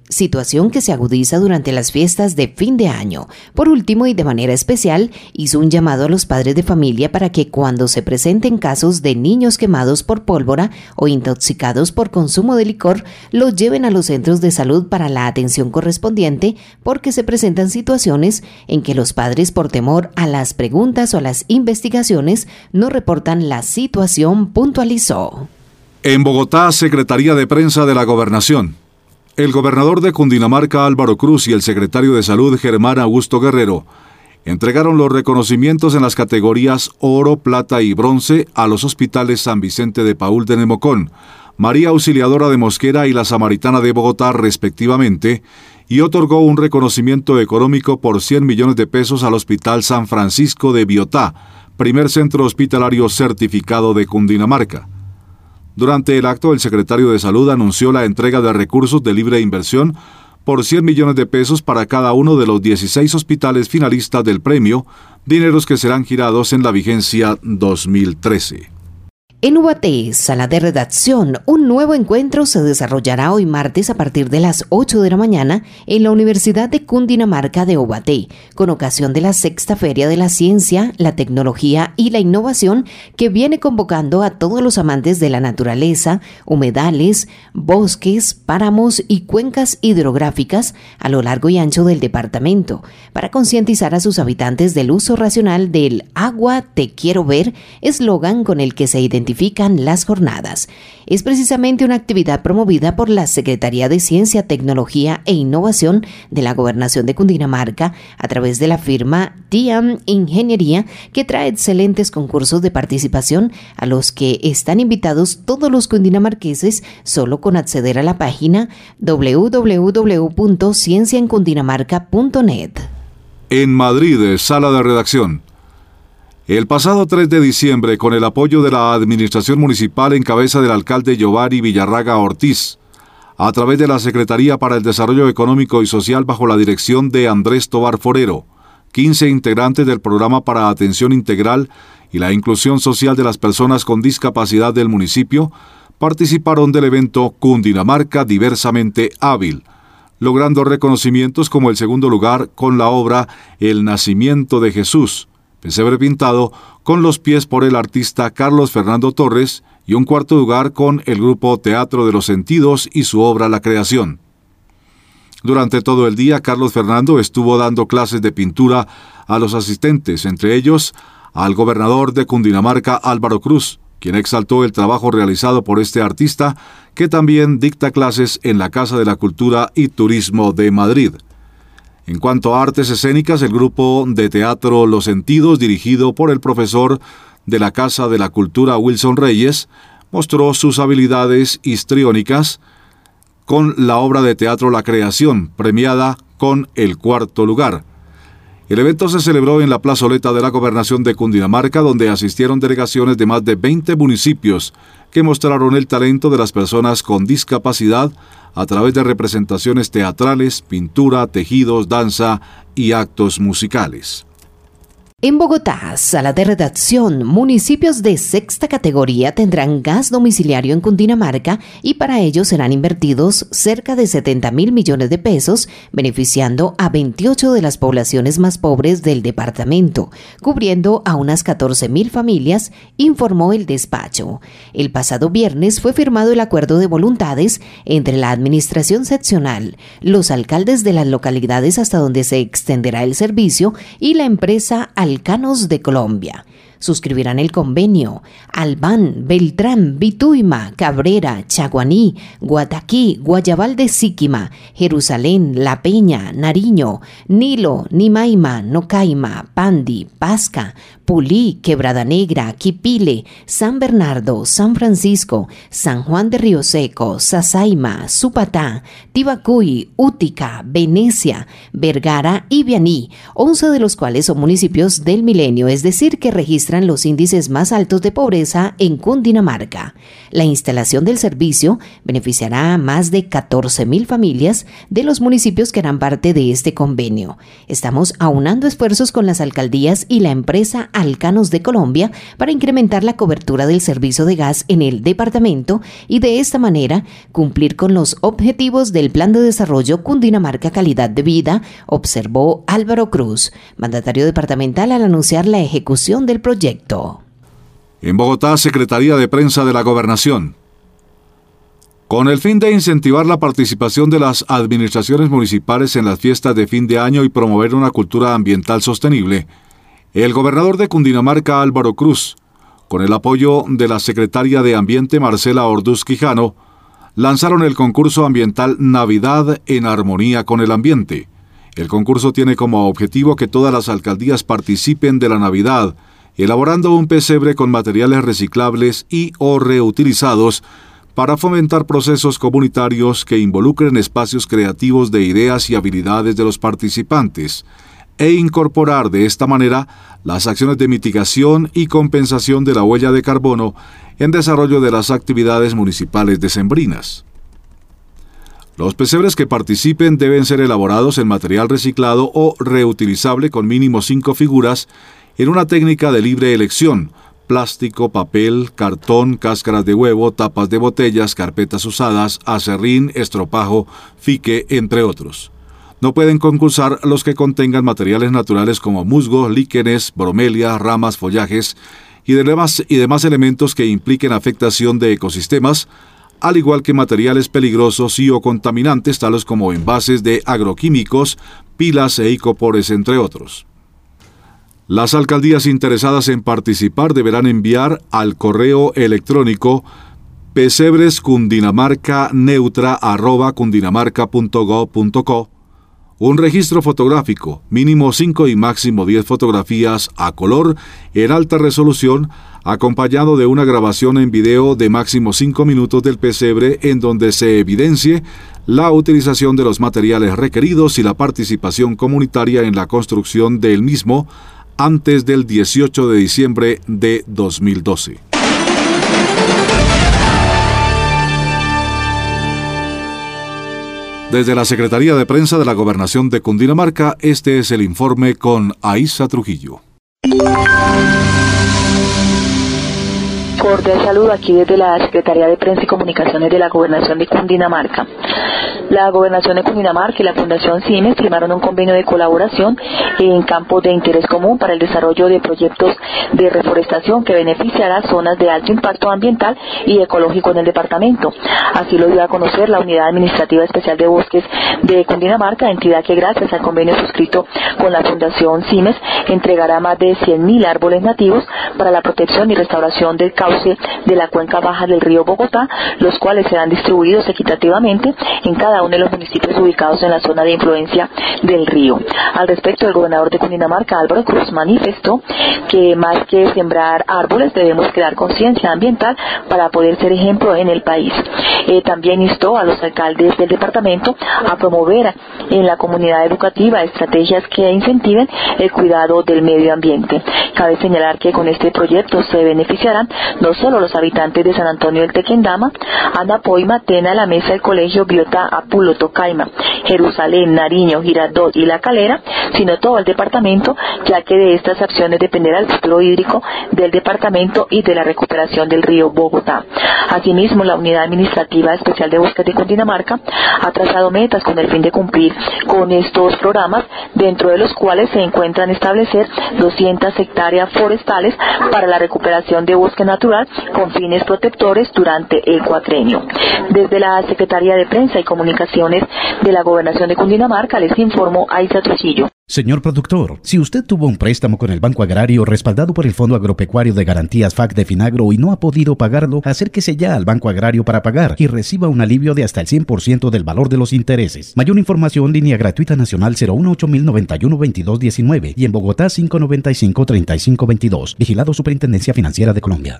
situación que se agudiza durante las fiestas de fin de año. Por último, y de manera especial, hizo un llamado a los padres de familia para que cuando se presenten casos de niños quemados por pólvora o intoxicados por consumo de licor, los lleven a los centros de salud para la atención correspondiente, porque se presentan situaciones en que los padres, por temor a las preguntas o a las investigaciones, no reportan la situación, puntualizó. En Bogotá, Secretaría de Prensa de la Gobernación. El gobernador de Cundinamarca, Álvaro Cruz, y el secretario de Salud, Germán Augusto Guerrero, entregaron los reconocimientos en las categorías oro, plata y bronce a los hospitales San Vicente de Paúl de Nemocón, María Auxiliadora de Mosquera y la Samaritana de Bogotá, respectivamente, y otorgó un reconocimiento económico por cien millones de pesos al Hospital San Francisco de Biotá, primer centro hospitalario certificado de Cundinamarca. Durante el acto, el secretario de Salud anunció la entrega de recursos de libre inversión por cien millones de pesos para cada uno de los dieciséis hospitales finalistas del premio, dineros que serán girados en la vigencia dos mil trece. En Ubaté, sala de redacción, un nuevo encuentro se desarrollará hoy martes a partir de las ocho de la mañana en la Universidad de Cundinamarca de Ubaté, con ocasión de la Sexta Feria de la Ciencia, la Tecnología y la Innovación, que viene convocando a todos los amantes de la naturaleza, humedales, bosques, páramos y cuencas hidrográficas a lo largo y ancho del departamento, para concientizar a sus habitantes del uso racional del agua te quiero ver, eslogan con el que se identifica las jornadas. Es precisamente una actividad promovida por la Secretaría de Ciencia, Tecnología e Innovación de la Gobernación de Cundinamarca a través de la firma Tiam Ingeniería, que trae excelentes concursos de participación a los que están invitados todos los cundinamarqueses solo con acceder a la página doble u doble u doble u punto ciencia en cundinamarca punto net. En Madrid, sala de redacción. El pasado tres de diciembre, con el apoyo de la Administración Municipal en cabeza del alcalde Giovanni Villarraga Ortiz, a través de la Secretaría para el Desarrollo Económico y Social bajo la dirección de Andrés Tobar Forero, quince integrantes del Programa para Atención Integral y la Inclusión Social de las Personas con Discapacidad del municipio, participaron del evento Cundinamarca Diversamente Hábil, logrando reconocimientos como el segundo lugar con la obra El Nacimiento de Jesús, pesebre pintado con los pies por el artista Carlos Fernando Torres, y un cuarto lugar con el grupo Teatro de los Sentidos y su obra La Creación. Durante todo el día, Carlos Fernando estuvo dando clases de pintura a los asistentes, entre ellos al gobernador de Cundinamarca, Álvaro Cruz, quien exaltó el trabajo realizado por este artista, que también dicta clases en la Casa de la Cultura y Turismo de Madrid. En cuanto a artes escénicas, el grupo de teatro Los Sentidos, dirigido por el profesor de la Casa de la Cultura Wilson Reyes, mostró sus habilidades histriónicas con la obra de teatro La Creación, premiada con el cuarto lugar. El evento se celebró en la plazoleta de la Gobernación de Cundinamarca, donde asistieron delegaciones de más de veinte municipios que mostraron el talento de las personas con discapacidad a través de representaciones teatrales, pintura, tejidos, danza y actos musicales. En Bogotá, sala de redacción, municipios de sexta categoría tendrán gas domiciliario en Cundinamarca y para ello serán invertidos cerca de setenta mil millones de pesos, beneficiando a veintiocho de las poblaciones más pobres del departamento, cubriendo a unas catorce mil familias, informó el despacho. El pasado viernes fue firmado el acuerdo de voluntades entre la administración seccional, los alcaldes de las localidades hasta donde se extenderá el servicio y la empresa Alcanos de Colombia. Suscribirán el convenio Albán, Beltrán, Bituima, Cabrera, Chaguaní, Guataquí, Guayabal de Síquima, Jerusalén, La Peña, Nariño, Nilo, Nimaima, Nocaima, Pandi, Pasca, Pulí, Quebrada Negra, Quipile, San Bernardo, San Francisco, San Juan de Río Seco, Sasaima, Supatá, Tibacuy, Útica, Venecia, Vergara y Vianí, once de los cuales son municipios del Milenio, es decir, que registran los índices más altos de pobreza en Cundinamarca. La instalación del servicio beneficiará a más de catorce mil familias de los municipios que harán parte de este convenio. Estamos aunando esfuerzos con las alcaldías y la empresa Alcanos de Colombia para incrementar la cobertura del servicio de gas en el departamento y de esta manera cumplir con los objetivos del Plan de Desarrollo Cundinamarca Calidad de Vida, observó Álvaro Cruz, mandatario departamental, al anunciar la ejecución del proyecto. En Bogotá, Secretaría de Prensa de la Gobernación. Con el fin de incentivar la participación de las administraciones municipales en las fiestas de fin de año y promover una cultura ambiental sostenible, el gobernador de Cundinamarca, Álvaro Cruz, con el apoyo de la secretaria de Ambiente, Marcela Orduz Quijano, lanzaron el concurso ambiental Navidad en Armonía con el Ambiente. El concurso tiene como objetivo que todas las alcaldías participen de la Navidad, elaborando un pesebre con materiales reciclables y o reutilizados para fomentar procesos comunitarios que involucren espacios creativos de ideas y habilidades de los participantes, e incorporar de esta manera las acciones de mitigación y compensación de la huella de carbono en desarrollo de las actividades municipales decembrinas. Los pesebres que participen deben ser elaborados en material reciclado o reutilizable con mínimo cinco figuras en una técnica de libre elección: plástico, papel, cartón, cáscaras de huevo, tapas de botellas, carpetas usadas, acerrín, estropajo, fique, entre otros. No pueden concursar los que contengan materiales naturales como musgos, líquenes, bromelias, ramas, follajes y demás, y demás elementos que impliquen afectación de ecosistemas, al igual que materiales peligrosos y o contaminantes tales como envases de agroquímicos, pilas e icopores, entre otros. Las alcaldías interesadas en participar deberán enviar al correo electrónico pesebrescundinamarcaneutra arroba cundinamarca punto gob punto co un registro fotográfico, mínimo cinco y máximo diez fotografías a color en alta resolución, acompañado de una grabación en video de máximo cinco minutos del pesebre en donde se evidencie la utilización de los materiales requeridos y la participación comunitaria en la construcción del mismo antes del dieciocho de diciembre de dos mil doce. Desde la Secretaría de Prensa de la Gobernación de Cundinamarca, este es el informe con Aiza Trujillo. Cordial saludo aquí desde la Secretaría de Prensa y Comunicaciones de la Gobernación de Cundinamarca. La Gobernación de Cundinamarca y la Fundación CIMES firmaron un convenio de colaboración en campos de interés común para el desarrollo de proyectos de reforestación que beneficiará zonas de alto impacto ambiental y ecológico en el departamento. Así lo dio a conocer la Unidad Administrativa Especial de Bosques de Cundinamarca, entidad que gracias al convenio suscrito con la Fundación CIMES entregará más de cien mil árboles nativos para la protección y restauración del cauce de la cuenca baja del río Bogotá, los cuales serán distribuidos equitativamente en cada uno de los municipios ubicados en la zona de influencia del río. Al respecto, el gobernador de Cundinamarca, Álvaro Cruz, manifestó que más que sembrar árboles debemos crear conciencia ambiental para poder ser ejemplo en el país. Eh, también instó a los alcaldes del departamento a promover en la comunidad educativa estrategias que incentiven el cuidado del medio ambiente. Cabe señalar que con este proyecto se beneficiarán no solo los habitantes de San Antonio del Tequendama, Anapoima, Tena, La Mesa, el Colegio, Biota, Apulo, Tocaima, Jerusalén, Nariño, Girardot y La Calera, sino todo el departamento, ya que de estas acciones dependerá el futuro hídrico del departamento y de la recuperación del río Bogotá. Asimismo, la Unidad Administrativa Especial de Bosques de Cundinamarca ha trazado metas con el fin de cumplir con estos programas, dentro de los cuales se encuentran establecer doscientas hectáreas forestales para la recuperación de bosque natural con fines protectores durante el cuatrenio. Desde la Secretaría de Prensa y Comunicaciones de la Gobernación de Cundinamarca les informó Aiza Trujillo. Señor productor, si usted tuvo un préstamo con el Banco Agrario respaldado por el Fondo Agropecuario de Garantías F A C de Finagro y no ha podido pagarlo, acérquese ya al Banco Agrario para pagar y reciba un alivio de hasta el cien por ciento del valor de los intereses. Mayor información, línea gratuita nacional cero uno ocho mil noventa y uno veintidós diecinueve y en Bogotá cinco noventa y cinco treinta y cinco veintidós. Vigilado Superintendencia Financiera de Colombia.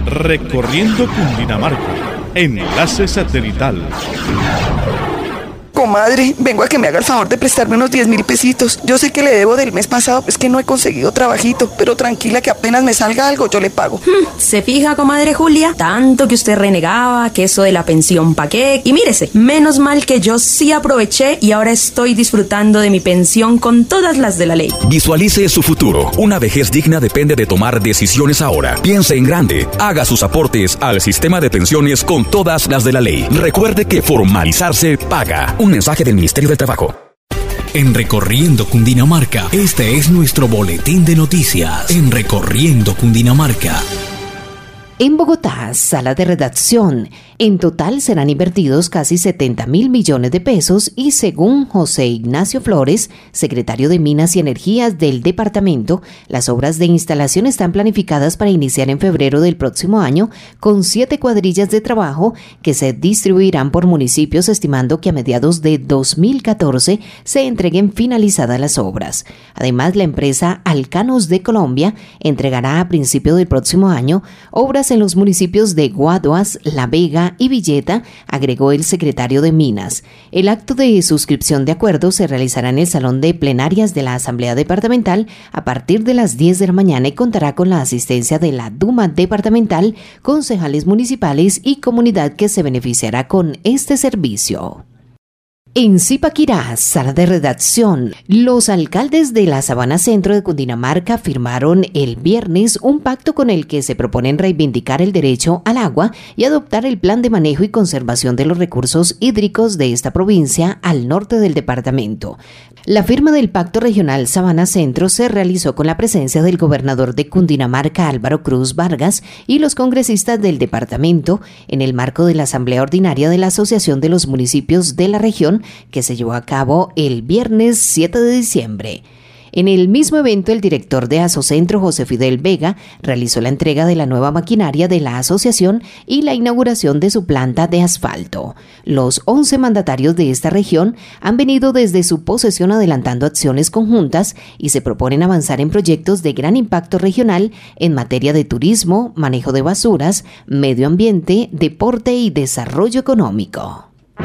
Recorriendo Cundinamarca. Enlace satelital. Comadre, vengo a que me haga el favor de prestarme unos diez mil pesitos. Yo sé que le debo del mes pasado, es que no he conseguido trabajito, pero tranquila que apenas me salga algo, yo le pago. Hmm, ¿se fija, comadre Julia? Tanto que usted renegaba, que eso de la pensión pa' qué. Y mírese, menos mal que yo sí aproveché y ahora estoy disfrutando de mi pensión con todas las de la ley. Visualice su futuro. Una vejez digna depende de tomar decisiones ahora. Piense en grande. Haga sus aportes al sistema de pensiones con todas las de la ley. Recuerde que formalizarse paga. Un mensaje del Ministerio del Trabajo. En Recorriendo Cundinamarca, este es nuestro boletín de noticias. En Recorriendo Cundinamarca. En Bogotá, sala de redacción. En total serán invertidos casi setenta mil millones de pesos y según José Ignacio Flores, secretario de Minas y Energías del departamento, las obras de instalación están planificadas para iniciar en febrero del próximo año con siete cuadrillas de trabajo que se distribuirán por municipios, estimando que a mediados de dos mil catorce se entreguen finalizadas las obras. Además, la empresa Alcanos de Colombia entregará a principio del próximo año obras en los municipios de Guaduas, La Vega y Villeta, agregó el secretario de Minas. El acto de suscripción de acuerdo se realizará en el Salón de Plenarias de la Asamblea Departamental a partir de las diez de la mañana y contará con la asistencia de la Duma Departamental, concejales municipales y comunidad que se beneficiará con este servicio. En Zipaquirá, sala de redacción, los alcaldes de la Sabana Centro de Cundinamarca firmaron el viernes un pacto con el que se proponen reivindicar el derecho al agua y adoptar el plan de manejo y conservación de los recursos hídricos de esta provincia al norte del departamento. La firma del Pacto Regional Sabana Centro se realizó con la presencia del gobernador de Cundinamarca, Álvaro Cruz Vargas, y los congresistas del departamento en el marco de la Asamblea Ordinaria de la Asociación de los Municipios de la Región, que se llevó a cabo el viernes siete de diciembre. En el mismo evento, el director de Asocentro, José Fidel Vega, realizó la entrega de la nueva maquinaria de la asociación y la inauguración de su planta de asfalto. Los once mandatarios de esta región han venido desde su posesión adelantando acciones conjuntas y se proponen avanzar en proyectos de gran impacto regional en materia de turismo, manejo de basuras, medio ambiente, deporte y desarrollo económico.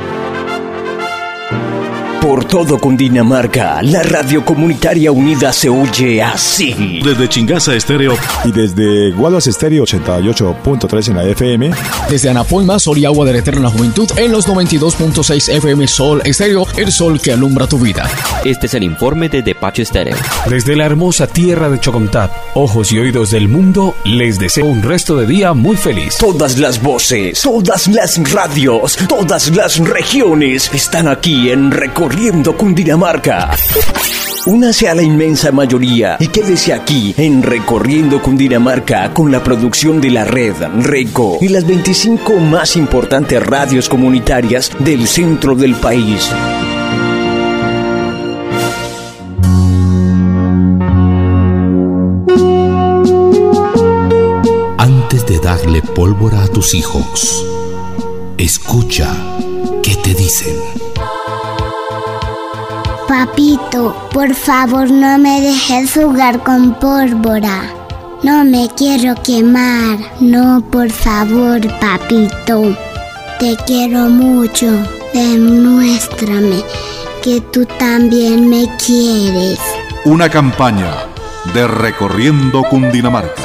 Por todo Cundinamarca, la radio comunitaria unida se oye así. Desde Chingaza Estéreo y desde Guaduas Estéreo ochenta y ocho punto tres en la F M. Desde Anapoima, Sol y Agua de la Eterna Juventud en los noventa y dos punto seis F M Sol Estéreo, el sol que alumbra tu vida. Este es el informe de Despacho Estéreo. Desde la hermosa tierra de Chocontá, ojos y oídos del mundo, les deseo un resto de día muy feliz. Todas las voces, todas las radios, todas las regiones están aquí en Recorriendo Cundinamarca. Únase a la inmensa mayoría y quédese aquí en Recorriendo Cundinamarca con la producción de la red RECO y las veinticinco más importantes radios comunitarias del centro del país. Antes de darle pólvora a tus hijos, escucha qué te dicen. Papito, por favor no me dejes jugar con pólvora. No me quiero quemar. No, por favor, papito. Te quiero mucho. Demuéstrame que tú también me quieres. Una campaña de Recorriendo Cundinamarca.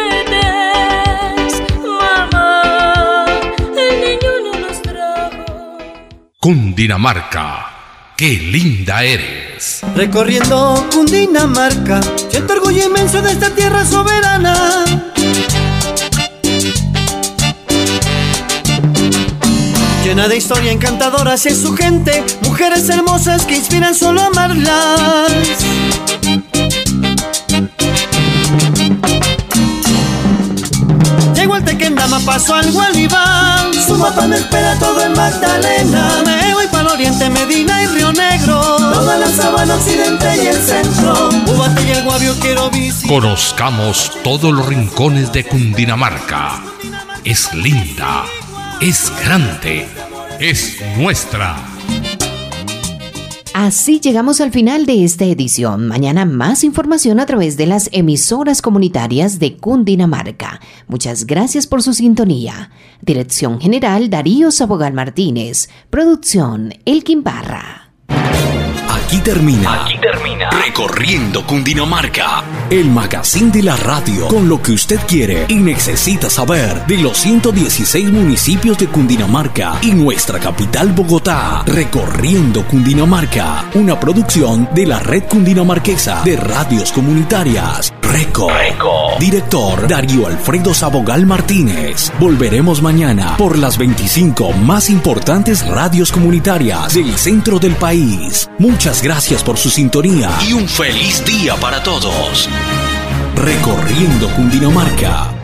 Cundinamarca, qué linda eres. Recorriendo Cundinamarca, siento orgullo inmenso de esta tierra soberana. Llena de historia encantadora es su gente, mujeres hermosas que inspiran solo a amarlas. Llego al Tequendama, paso al Gualibán, su mapa me espera todo en Magdalena. Me voy para el oriente, Medina y Río Negro, toda la sabana occidente y el centro. Ubate y el Guavio quiero visitar. Conozcamos todos los rincones de Cundinamarca. Es linda, es grande, es nuestra. Así llegamos al final de esta edición. Mañana más información a través de las emisoras comunitarias de Cundinamarca. Muchas gracias por su sintonía. Dirección General Darío Sabogal Martínez. Producción Elkin Barra. Aquí termina. Aquí termina. Recorriendo Cundinamarca. El magazine de la radio. Con lo que usted quiere y necesita saber de los ciento dieciséis municipios de Cundinamarca y nuestra capital Bogotá. Recorriendo Cundinamarca. Una producción de la Red Cundinamarquesa de Radios Comunitarias. Reco. Reco. Director Darío Alfredo Sabogal Martínez. Volveremos mañana por las veinticinco más importantes radios comunitarias del centro del país. Muchas gracias por su sintonía y un feliz día para todos. Recorriendo Cundinamarca.